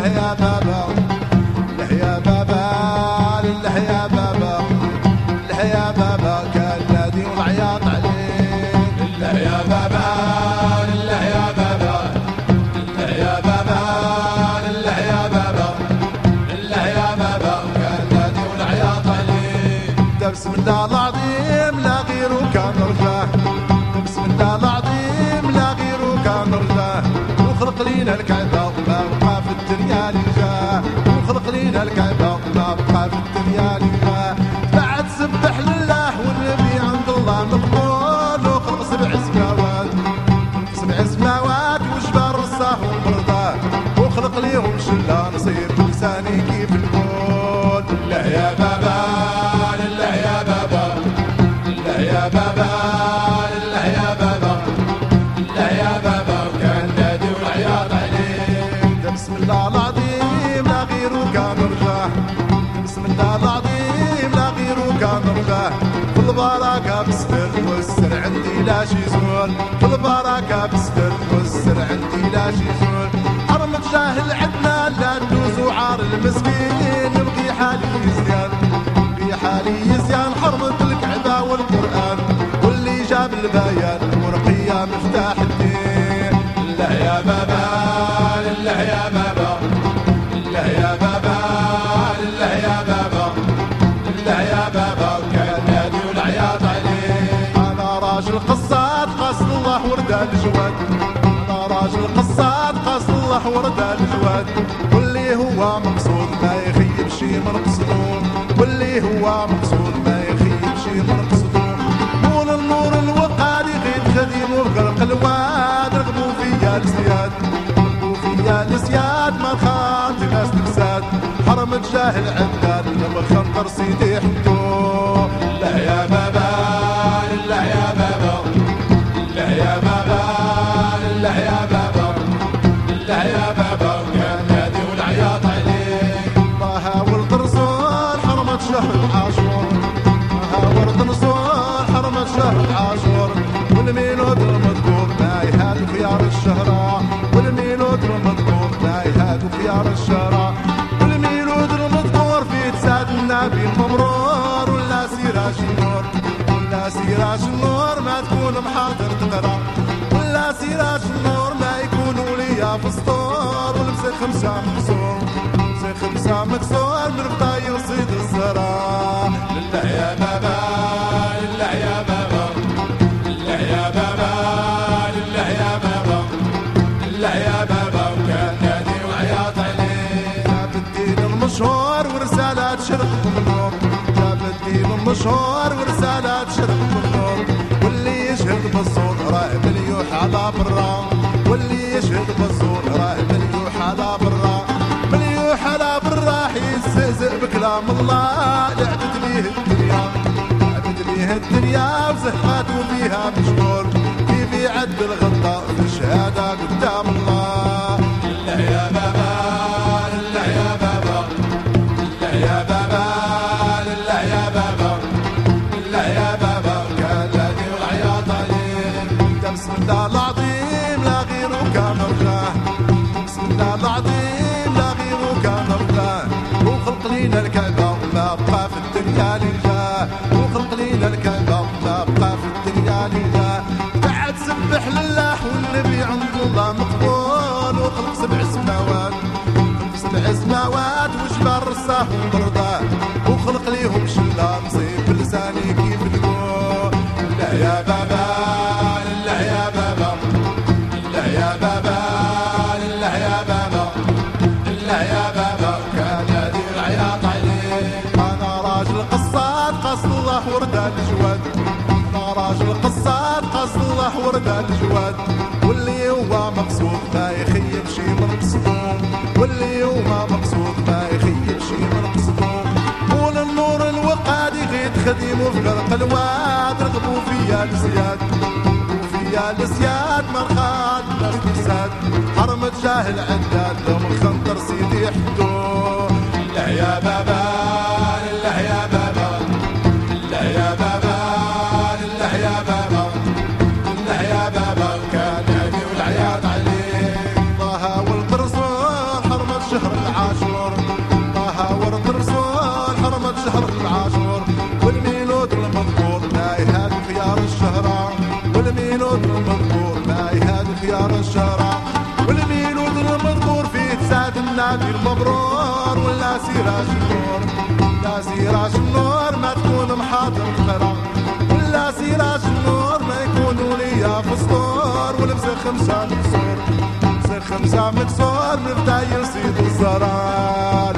لله يا بابا لله يا بابا لله يا بابا لله يا بابا كان نادي والعياط عليك لله يا بابا لله يا بابا لله يا بابا لله يا بابا لله يا بابا كان نادي والعياط عليك بسم الله العظيم لا غيره كان رجاه بسم الله العظيم لا غيره كان رجاه وخلق لينا الكعبة وما بقى في الدنيا اللي جاه وخلق لينا الكعبة وما بقى في الدنيا اللي جاه بعد سبح لله والنبي عند الله مقبول وخلق سبع سماوات وجبال رصاه ومرضاه وخلق ليهم شلة نصير لساني كيف نقول لله يا بابا لله يا بابا لله يا بابا لله يا بابا لله يا بابا وكان نادي والعياط عليه بسم الله العظيم لا غيره كان رجاه بسم الله العظيم لا غيره كان رجاه في البركة بالستر والسر عندي لا شي زول في البركة بالستر والسر عندي لا شي زول حرمة جاهل عدنا لا ندوز وعار المسكين نبغي حالي يزيان نبغي حالي يزيان حرمة الكعبة والقرآن واللي جاب البيان ورقية مفتاح الدين لله يا بابا لله يا بابا لله يا بابا لله يا بابا لله يا بابا كان نادي والعياط عليه انا راجل قصاد قصد الله ورده الجواد انا راجل قصاد قصد الله ورده الجواد واللي هو مقصود ما يخيب شي من قصدون واللي هو مقصود ما يخيب شي من قصدون مول النور الوقاد يغيد خديم وغرق الواد رغبوا فيا الزياد رغبوا فيا الزياد ما خانت ناس تفساد حرم الجاهل عداد لما خنطر سيدي حدو لا يا بابا لا يا بابا لا يا بابا لا يا بابا لا يا بابا كان نادي والعياط عليك طه والقرصون حرمت شهر العاشور طه والقرصون حرمت شهر العاشور والميلود المذكور ما يهادوا خيار الشهرة والميلود المذكور ما يهادوا خيار الشهرة والميلود المذكور في تساد النبي الممرور ولا سراج النور ولا سراج النور ما تكون محاضر تقرا ولا سراج النور ما يكونوا ليا في السطور ولبس خمسة مكسور لبس خمسة مكسور من فطاير صيد الزرا لله يا بابا لله يا بابا لله يا بابا لله يا بابا لله يا بابا وكان نادي وعياط عليه جاب الدين المشهور ورسالات شرق النور جاب الدين المشهور ورسالات شرق النور واللي يشهد بالصوت راه مليوح على برا واللي يشهد بالصوت راه مليوح على برا مليوح على برا يستهزئ بكلام الله لعبت ليه الدنيا لعبت ليه الدنيا وزهقات وفيها مشغول كيف يعد الغلطة في الشهادة قدام الله لله يا بابا لله يا بابا لله يا بابا لله يا بابا لله يا بابا كان نادي والعياط عليه بسم الله العظيم لا غيره كان رجاه بسم الله العظيم لا غيره كان رجاه وخلق لينا الكعبة وما بقى في الدنيا لله وخلق لينا الكعبة وما بقى في الدنيا لله بعد سبح لله والنبي عند الله مقبول وخلق سبع سماوات وجبال رصاه ومرضاه وخلق ليهم شلة نصيب بلساني كيف تقول لا يا بابا لا يا بابا لا يا بابا لا يا بابا لا يا بابا كان نادي العياط عليه انا راجل قصاد قصد الله ورده الجواد انا راجل قصاد قصد الله ورده الجواد واللي هو مقصود ما يخيب شي من قصدهم واللي هو مقصود ما يخيب شي من قصدهم مول النور الوقاد يغيد خديم وفي غرق الواد رغبوا فيا الزياد وفيا الزياد مرخاد ناس تفساد حرمة جاهل عداد لو من خنطر سيدي حدو لا يا بابا لا يا بابا لا يا بابا لا يا بابا لا يا بابا كان نادي والعياط عليه طه والقرصون حرمة شهر مبرور ولا سراج النور لا سراج النور ما تكون محاضر القرا ولا سراج النور ما يكونوا ليا فسطور ولبس خمسة مكسور خمسة مكسور نبدا يصيد الزرار